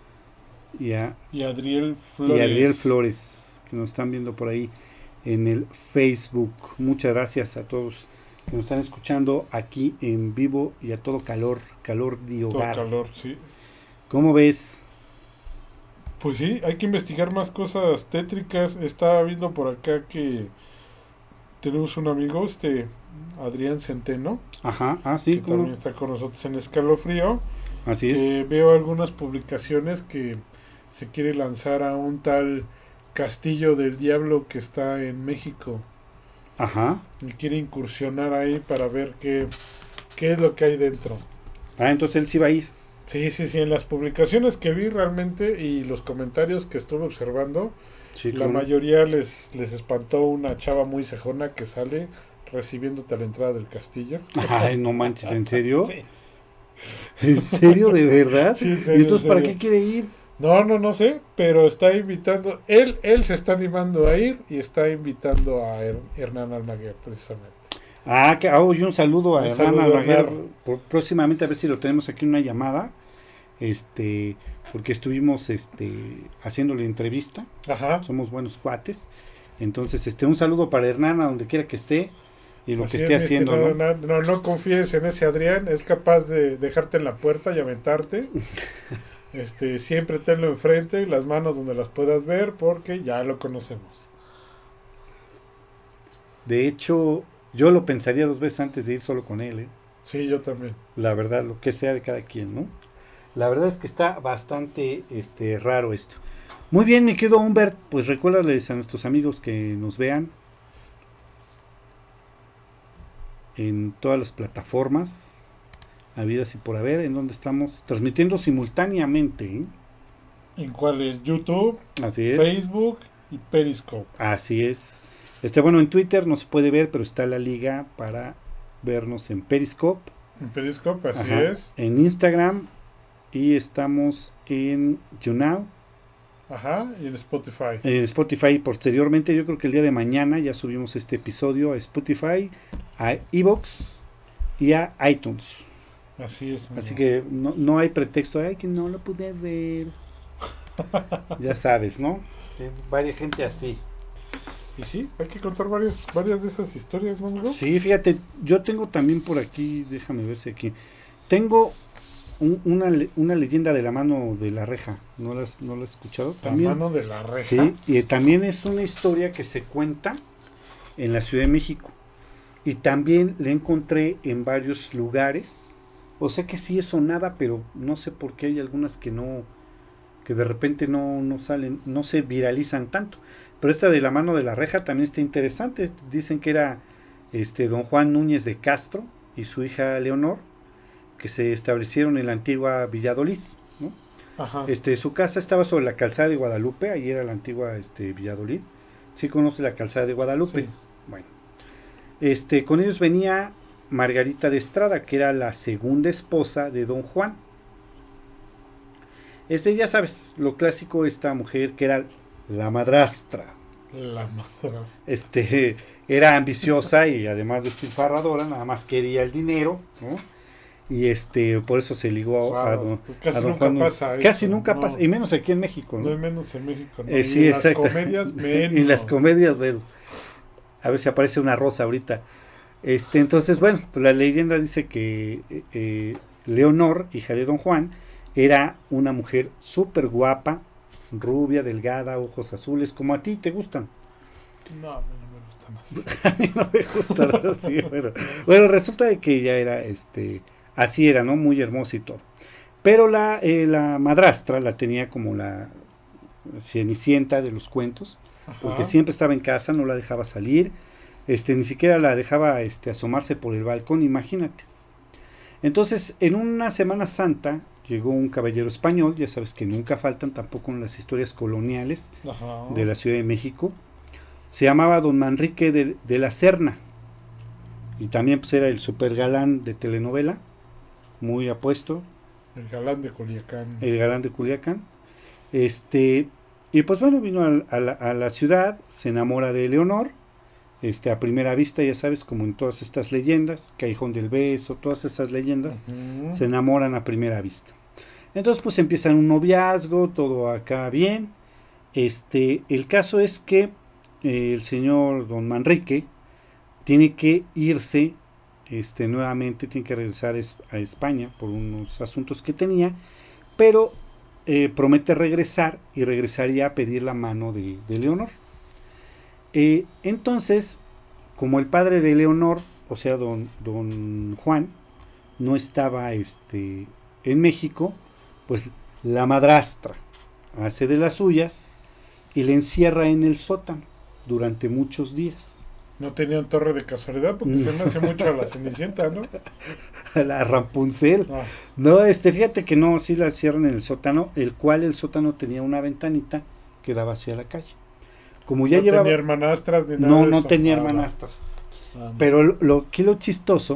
y a, y Adriel Flores. Y Adriel Flores, que nos están viendo por ahí en el Facebook. Muchas gracias a todos que nos están escuchando aquí en vivo y a todo calor, calor de hogar. Todo calor, sí. ¿Cómo ves? Pues sí, hay que investigar más cosas tétricas. Estaba viendo por acá que tenemos un amigo, este Adrián Centeno. Ajá, ah, sí, que ¿cómo? también está con nosotros en Escalofrío. Así que es. Veo algunas publicaciones que se quiere lanzar a un tal Castillo del Diablo que está en México. Ajá. Y quiere incursionar ahí para ver qué, qué es lo que hay dentro. Ah, entonces él sí va a ir. Sí, sí, sí, en las publicaciones que vi realmente y los comentarios que estuve observando, sí, la ¿cómo? mayoría les, les espantó una chava muy cejona que sale recibiéndote a la entrada del castillo. Ay, no manches, ¿en serio? Sí. ¿En serio, de verdad? Sí, serio, ¿Y entonces para qué quiere ir? No, no, no sé, pero está invitando, él él se está animando a ir y está invitando a Her, Hernán Almaguer, precisamente. Ah, que oh, y un saludo a un Hernán saludo Almaguer. Próximamente a ver si lo tenemos aquí en una llamada. Este, porque estuvimos este haciéndole entrevista. Ajá. Somos buenos cuates. Entonces, este, un saludo para Hernán a donde quiera que esté y lo Así que esté es, haciendo, no, ¿no? No, no, no confíes en ese Adrián, es capaz de dejarte en la puerta y aventarte. Este, siempre tenlo enfrente y las manos donde las puedas ver porque ya lo conocemos. De hecho, yo lo pensaría dos veces antes de ir solo con él, ¿eh? Sí, yo también. La verdad, lo que sea de cada quien, ¿no? La verdad es que está bastante este, raro esto. Muy bien, me quedo Humbert, pues recuérdales a nuestros amigos que nos vean en todas las plataformas habidas y por haber, en donde estamos transmitiendo simultáneamente, ¿eh? ¿En cuál es? YouTube, así es. Facebook y Periscope. Así es. Este, bueno, en Twitter no se puede ver, pero está la liga para vernos en Periscope. En Periscope, así Ajá. es. En Instagram y estamos en YouNow. Ajá, y en Spotify. En Spotify posteriormente, yo creo que el día de mañana ya subimos este episodio a Spotify, a iVoox y a iTunes. Así es. Así que no, no hay pretexto, ay, que no lo pude ver. Ya sabes, ¿no? Hay varias gente así. Y sí, hay que contar varias, varias de esas historias, ¿no, amigo? Sí, fíjate, yo tengo también por aquí, déjame ver si aquí. Tengo un, una, una leyenda de la mano de la reja, ¿no la has, no la has escuchado? También, la mano de la reja. Sí, y también es una historia que se cuenta en la Ciudad de México. Y también la encontré en varios lugares. O sea que sí es sonada, pero no sé por qué hay algunas que no, que de repente no, no salen, no se viralizan tanto. Pero esta de la mano de la reja también está interesante. Dicen que era este don Juan Núñez de Castro y su hija Leonor, que se establecieron en la antigua Valladolid, ¿no? Ajá. Este, su casa estaba sobre la calzada de Guadalupe, ahí era la antigua este, Valladolid. ¿Sí conoce la calzada de Guadalupe? Sí. Bueno, este, con ellos venía Margarita de Estrada, que era la segunda esposa de don Juan. Este, ya sabes, lo clásico, esta mujer que era la madrastra. La madrastra. Este, era ambiciosa y además despilfarradora, nada más quería el dinero, ¿no? Y este, por eso se ligó Wow, a don, casi a don nunca Juan. Pasa casi eso, nunca no. pasa, y menos aquí en México, ¿no? No hay menos en México, ¿no? Eh, Y sí, en exacto. las comedias menos. En las comedias, bueno. A ver si aparece una rosa ahorita. Este, entonces, bueno, pues la leyenda dice que eh, Leonor, hija de don Juan, Era una mujer súper guapa, rubia, delgada, ojos azules, como a ti te gustan. No, a mí no me gusta más. A mí no me gustan así, bueno. Bueno, resulta de que ella era, este, así era, ¿no? Muy hermosa y todo. Pero la, eh, la madrastra la tenía como la Cenicienta de los cuentos, Ajá. porque siempre estaba en casa, no la dejaba salir, este, ni siquiera la dejaba este, asomarse por el balcón, imagínate. Entonces, en una Semana Santa llegó un caballero español, ya sabes que nunca faltan tampoco en las historias coloniales Ajá. de la Ciudad de México. Se llamaba don Manrique de, de la Serna, y también pues era el super galán de telenovela, muy apuesto, El galán de Culiacán. el galán de Culiacán. Este, y pues bueno, vino a, a, la, a la ciudad, se enamora de Leonor, este, a primera vista, ya sabes, como en todas estas leyendas, Callejón del Beso, todas estas leyendas, Uh-huh. se enamoran a primera vista. Entonces pues empiezan un noviazgo, todo acá bien. Este, el caso es que eh, el señor don Manrique tiene que irse, este, nuevamente tiene que regresar es, a España por unos asuntos que tenía, pero eh, promete regresar y regresaría a pedir la mano de, de Leonor. Eh, entonces, como el padre de Leonor, o sea, don, don Juan, no estaba este, en México, pues la madrastra hace de las suyas y le encierra en el sótano durante muchos días. No tenían torre de casualidad porque se me hace mucho a la Cenicienta, ¿no? La Rapunzel. Ah, No, este, fíjate que no, sí la cierran en el sótano, el cual el sótano tenía una ventanita que daba hacia la calle. Como ya no llevaba... tenía hermanastras ni nada No, de no eso. tenía Ah, hermanastras. ah, no. Pero lo, lo que lo chistoso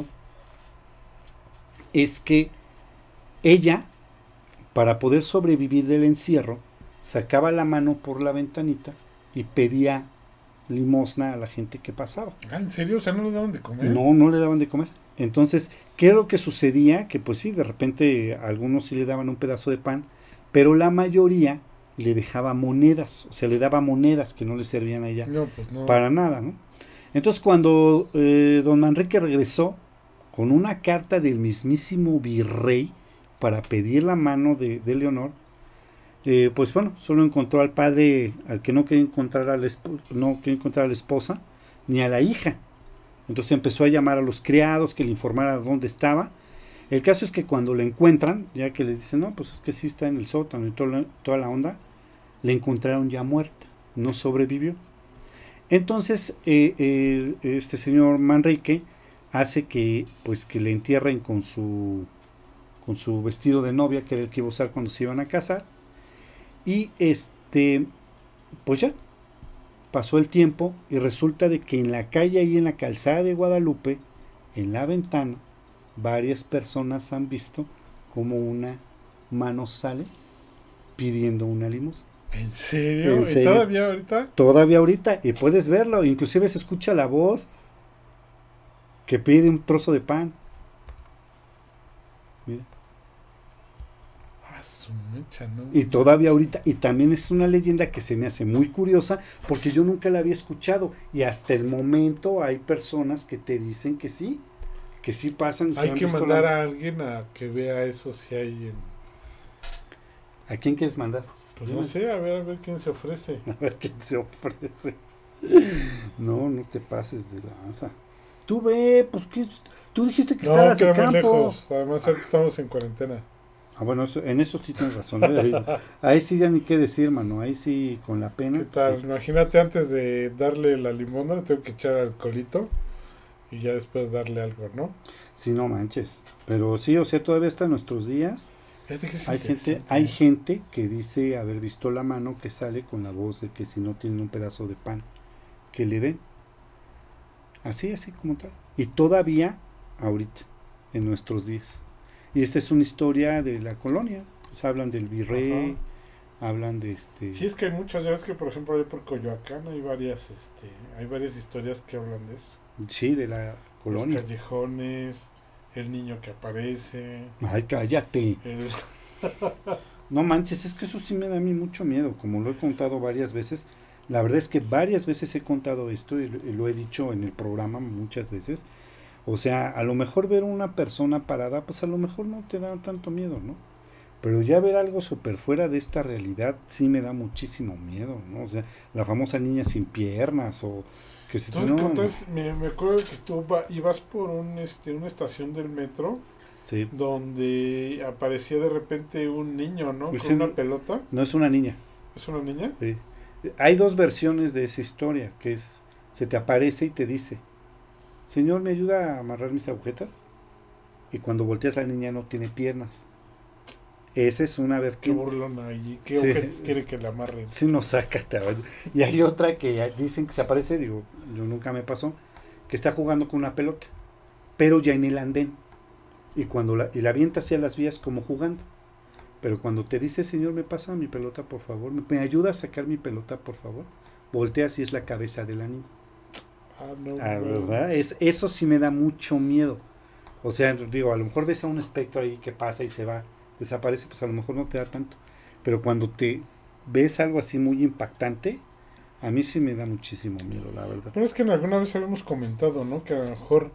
es que ella, para poder sobrevivir del encierro, sacaba la mano por la ventanita y pedía limosna a la gente que pasaba. Ah, ¿en serio? O sea, ¿no le daban de comer? No, no le daban de comer. Entonces, ¿qué es lo que sucedía? Que pues sí, de repente a algunos sí le daban un pedazo de pan, pero la mayoría le dejaba monedas, o sea, le daba monedas que no le servían a ella No, pues no. para nada, ¿no? Entonces, cuando eh, don Manrique regresó con una carta del mismísimo virrey para pedir la mano de, de Leonor, eh, pues bueno, solo encontró al padre, al que no quería encontrar a la esp- no quería encontrar a la esposa, ni a la hija. Entonces empezó a llamar a los criados que le informaran dónde estaba. El caso es que cuando le encuentran, ya que les dicen, no, pues es que sí está en el sótano y toda la, toda la onda, le encontraron ya muerta, no sobrevivió. Entonces, eh, eh, este señor Manrique hace que, pues, que le entierren con su, con su vestido de novia, que era el que iba a usar cuando se iban a casar. Y este, pues ya, pasó el tiempo y resulta de que en la calle y en la calzada de Guadalupe, en la ventana, varias personas han visto como una mano sale pidiendo una limosna. ¿En serio? ¿En ¿Y serio? todavía ahorita? Todavía ahorita, y puedes verlo, inclusive se escucha la voz que pide un trozo de pan. Mira. Ah, su mecha, ¿no? Y todavía ahorita, y también es una leyenda que se me hace muy curiosa, porque yo nunca la había escuchado, y hasta el momento hay personas que te dicen que sí, que sí pasan. Y se Hay han que visto mandar la- a alguien a que vea eso si hay en... ¿A quién quieres mandar? Pues no sé, a ver, a ver quién se ofrece. A ver quién se ofrece. No, no te pases de lanza. Tú ve, pues que tú dijiste que No, estabas de queda muy campo. lejos. Además, ahorita estamos en cuarentena. Ah, bueno, eso- en eso sí tienes razón. ¿eh? Ahí, ahí sí ya ni qué decir, mano. Ahí sí, con la pena. ¿Qué tal? Sí. Imagínate, antes de darle la limona, le tengo que echar alcoholito y ya después darle algo, ¿no? Sí, no manches. Pero sí, o sea, todavía hasta nuestros días Fíjate que es hay gente, interesante. hay gente que dice haber visto la mano que sale con la voz de que si no tienen un pedazo de pan, que le den. Así, así como tal. Y todavía, ahorita, en nuestros días. Y esta es una historia de la colonia. Pues hablan del virrey, hablan de este... Sí, es que hay muchas, ya ves que por ejemplo allá por Coyoacán hay varias, este, hay varias historias que hablan de eso. Sí, de la colonia. Los callejones, el niño que aparece, Ay, cállate. el... No manches, es que eso sí me da a mí mucho miedo, como lo he contado varias veces. La verdad es que varias veces he contado esto y lo, y lo he dicho en el programa muchas veces. O sea, a lo mejor ver una persona parada, pues a lo mejor no te da tanto miedo, ¿no? Pero ya ver algo súper fuera de esta realidad sí me da muchísimo miedo, ¿no? O sea, la famosa niña sin piernas o que si tú Entonces, no... entonces me, me acuerdo que tú va- ibas por un, este, una estación del metro Sí, donde aparecía de repente un niño, ¿no? Pues Con sí, una pelota. no es una niña. ¿Es una niña? Sí. Hay dos versiones de esa historia, que es, se te aparece y te dice, Señor, ¿me ayuda a amarrar mis agujetas? Y cuando volteas la niña no tiene piernas. Esa es una Qué vertiente. burlona. ¿Y qué Sí. ojetes quiere que la amarren? Sí, no saca. Y hay otra que dicen que se aparece, digo, yo nunca me pasó, que está jugando con una pelota, pero ya en el andén. Y cuando la, y la avienta hacia las vías como jugando. Pero cuando te dice, Señor, me pasa mi pelota, por favor, me, me ayuda a sacar mi pelota, por favor, volteas y es la cabeza de la niña. Ah, no. Ah, no. ¿verdad? Es, eso sí me da mucho miedo. O sea, digo, a lo mejor ves a un espectro ahí que pasa y se va, desaparece, pues a lo mejor no te da tanto. Pero cuando te ves algo así muy impactante, a mí sí me da muchísimo miedo, la verdad. Pero es que en alguna vez habíamos comentado, ¿no? Que a lo mejor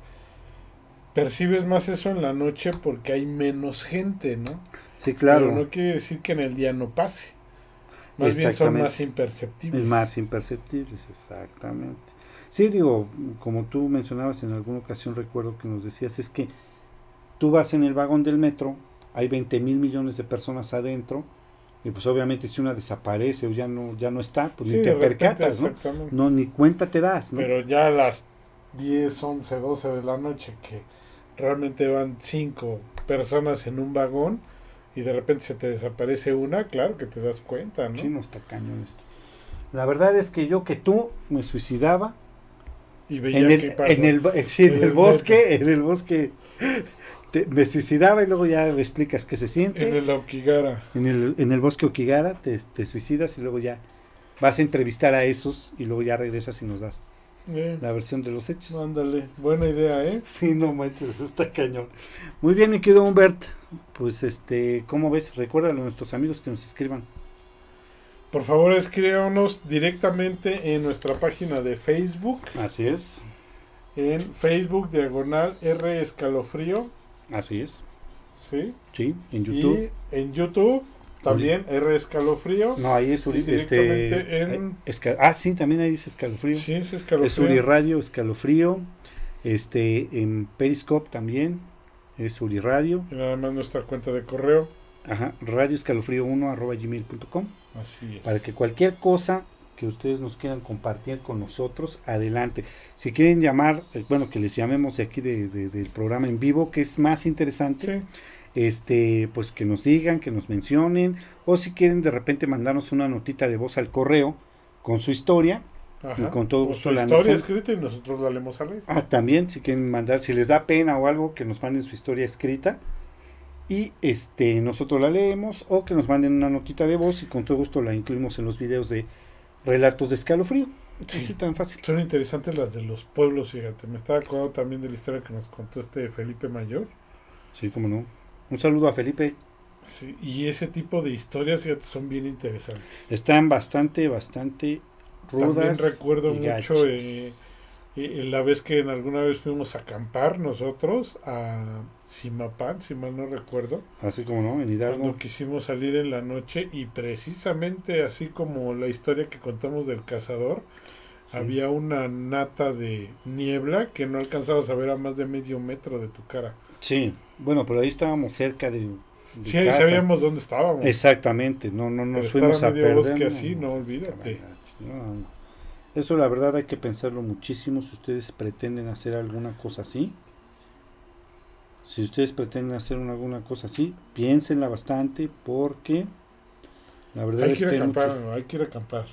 percibes más eso en la noche porque hay menos gente, ¿no? Sí, claro. Pero no quiere decir que en el día no pase. Más bien son Exactamente. más imperceptibles. Es más imperceptibles, exactamente. Sí, digo, como tú mencionabas en alguna ocasión, recuerdo que nos decías, es que tú vas en el vagón del metro, hay veinte mil millones de personas adentro, y pues obviamente si una desaparece o ya no ya no está, pues Sí, ni te de repente, percatas, ¿no? exactamente. No, ni cuenta te das, ¿no? Pero ya a las diez, once, doce de la noche que realmente van cinco personas en un vagón y de repente se te desaparece una, claro que te das cuenta, ¿no? Sí, no está cañón esto. La verdad es que yo que tú me suicidaba Y veía en qué el, pasa. en el, bo- sí, en En el el bosque, en el bosque, te- me suicidaba y luego ya me explicas qué se siente. En el Aokigara. En el, en el bosque Okigara te, te suicidas y luego ya vas a entrevistar a esos y luego ya regresas y nos das Eh, la versión de los hechos. ándale, buena idea, ¿eh? Sí, no manches, está cañón. Muy bien, mi querido Humbert. Pues este, ¿cómo ves? Recuérdalo a nuestros amigos que nos escriban. Por favor, escríbanos directamente en nuestra página de Facebook, Así es, en Facebook diagonal R Escalofrío, así es. ¿sí? Sí, en YouTube. Y en YouTube también R Escalofrío. No, ahí es Uri, Y este, directamente en- esca- ah, sí, también ahí dice Escalofrío. Sí, es Es Escalofrío. Uri Radio, Escalofrío. Este, en Periscope también es Uri Radio. Y nada más nuestra cuenta de correo. Ajá, radio escalofrío uno arroba gmail punto com. Así es. Para que cualquier cosa que ustedes nos quieran compartir con nosotros, adelante. Si quieren llamar, eh, bueno, que les llamemos de aquí de, de- del programa en vivo, que es más interesante, Sí. este, pues que nos digan, que nos mencionen, o si quieren de repente mandarnos una notita de voz al correo con su historia, Ajá. y con todo O gusto su la historia analizamos. escrita y nosotros la leemos a leer. Ah, también, si quieren mandar, si les da pena o algo, que nos manden su historia escrita y este nosotros la leemos, o que nos manden una notita de voz y con todo gusto la incluimos en los videos de relatos de escalofrío. Sí. Así tan fácil. Son interesantes las de los pueblos, fíjate. Me estaba acordando también de la historia que nos contó este Felipe Mayor. Sí, cómo no. Un saludo a Felipe. Sí, y ese tipo de historias, fíjate, son bien interesantes. Están bastante, bastante rudas. También recuerdo y mucho gachas. eh, eh, la vez que en alguna vez fuimos a acampar nosotros a Simapán, si mal no recuerdo, Así como no, en Hidalgo. cuando quisimos salir en la noche y precisamente así como la historia que contamos del cazador, Sí. había una nata de niebla que no alcanzabas a ver a más de medio metro de tu cara. Sí, bueno, pero ahí estábamos cerca de, de Sí, ahí casa. sabíamos dónde estábamos. Exactamente, no, no nos Pero fuimos estar a a medio perder. bosque no, así, no, olvídate. no, no. Eso la verdad hay que pensarlo muchísimo si ustedes pretenden hacer alguna cosa así. Si ustedes pretenden hacer una- alguna cosa así, piénsenla bastante porque la verdad Hay es que ir que a hay acampar, muchos- ¿no? Hay que ir a acampar.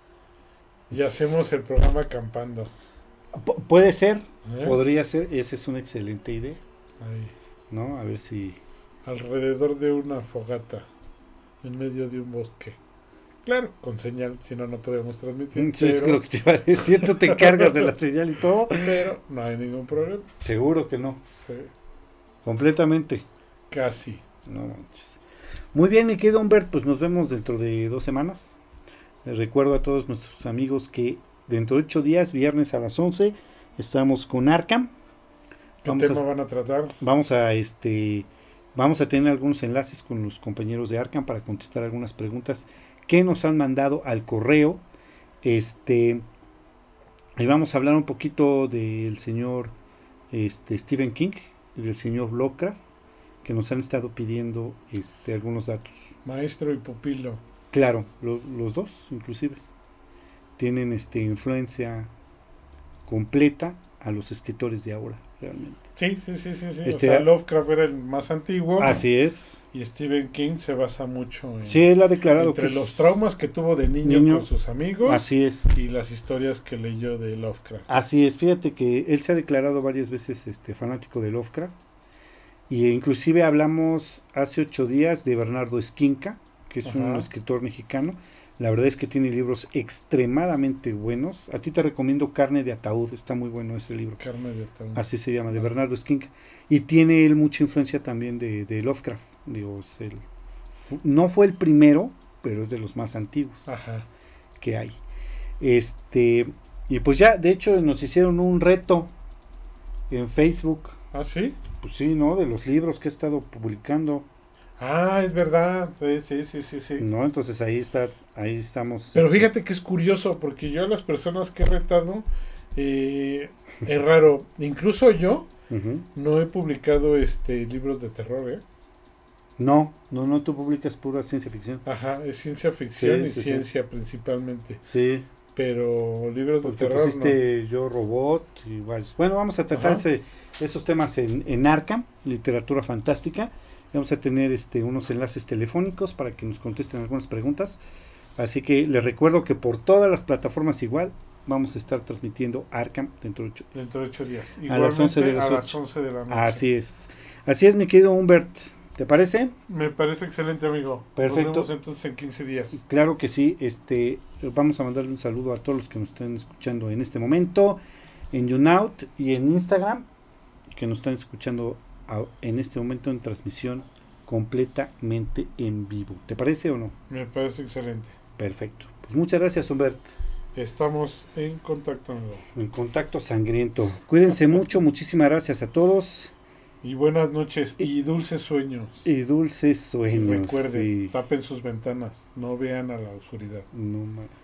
Y hacemos el programa acampando. Pu- puede ser, ¿eh? podría ser, esa es una excelente idea, Ahí, ¿no? A ver si... alrededor de una fogata, en medio de un bosque. Claro, con señal, si no, no podemos transmitir. Sí, es pero, lo que te iba a decir, tú te encargas de la señal y todo. pero no hay ningún problema. Seguro que no, Sí, completamente. casi. No manches. Muy bien, mi querido Humbert, pues nos vemos dentro de dos semanas. Les recuerdo a todos nuestros amigos que dentro de ocho días, viernes a las once, estamos con Arkham. ¿Qué Vamos tema a, van a tratar? vamos a este Vamos a tener algunos enlaces con los compañeros de Arkham para contestar algunas preguntas que nos han mandado al correo. Este, ahí vamos a hablar un poquito del señor este, Stephen King y del señor Lovecraft, que nos han estado pidiendo este, algunos datos. Maestro y pupilo. Claro, lo, los dos inclusive tienen este, influencia completa a los escritores de ahora, realmente. Sí, sí, sí, sí, sí. Este, o sea, Lovecraft era el más antiguo. Así es. Y Stephen King se basa mucho en... Sí, él ha declarado entre que los es, traumas que tuvo de niño, niño, con sus amigos. Así es. Y las historias que leyó de Lovecraft. Así es, fíjate que él se ha declarado varias veces este fanático de Lovecraft. Y inclusive hablamos hace ocho días de Bernardo Esquinca, que es Ajá. un escritor mexicano. La verdad es que tiene libros extremadamente buenos. A ti te recomiendo Carne de Ataúd, está muy bueno ese libro. Carne de Ataúd. Así se llama, de Bernardo Esquinca. Y tiene él mucha influencia también de, de Lovecraft. Digo, es el, no fue el primero, pero es de los más antiguos Ajá. que hay. Este, y pues ya, de hecho, nos hicieron un reto en Facebook. ¿Ah, sí? Pues sí, ¿no? De los libros que he estado publicando. Ah, es verdad, sí, sí, sí, sí. No, entonces ahí está, ahí estamos. Pero este... fíjate que es curioso, porque yo a las personas que he retado, eh, es raro, incluso yo uh-huh. no he publicado este libros de terror, ¿eh? No, no, no, tú publicas pura ciencia ficción. Ajá, es ciencia ficción sí, y sí, ciencia sí. principalmente. Sí. Pero libros Porque de terror pusiste no. Yo Robot y varios. Bueno, vamos a tratar ese, esos temas en, en Arkham, literatura fantástica. Vamos a tener este unos enlaces telefónicos para que nos contesten algunas preguntas. Así que les recuerdo que por todas las plataformas igual vamos a estar transmitiendo Arkham dentro de ocho días. Dentro de ocho días. A las once de, las a las once de la noche. Así es. Así es, mi querido Humbert. ¿Te parece? Me parece excelente, amigo. Perfecto. Nos vemos entonces en quince días. Claro que sí. Este, vamos a mandarle un saludo a todos los que nos estén escuchando en este momento, en YouNow y en Instagram, que nos están escuchando a, en este momento en transmisión completamente en vivo. ¿Te parece o no? Me parece excelente. Perfecto. Pues muchas gracias, Humbert. Estamos en contacto, amigo. En contacto sangriento. Cuídense mucho. Muchísimas gracias a todos. Y buenas noches y dulces sueños. Y dulces sueños. Y recuerden, sí. tapen sus ventanas, no vean a la oscuridad. No más.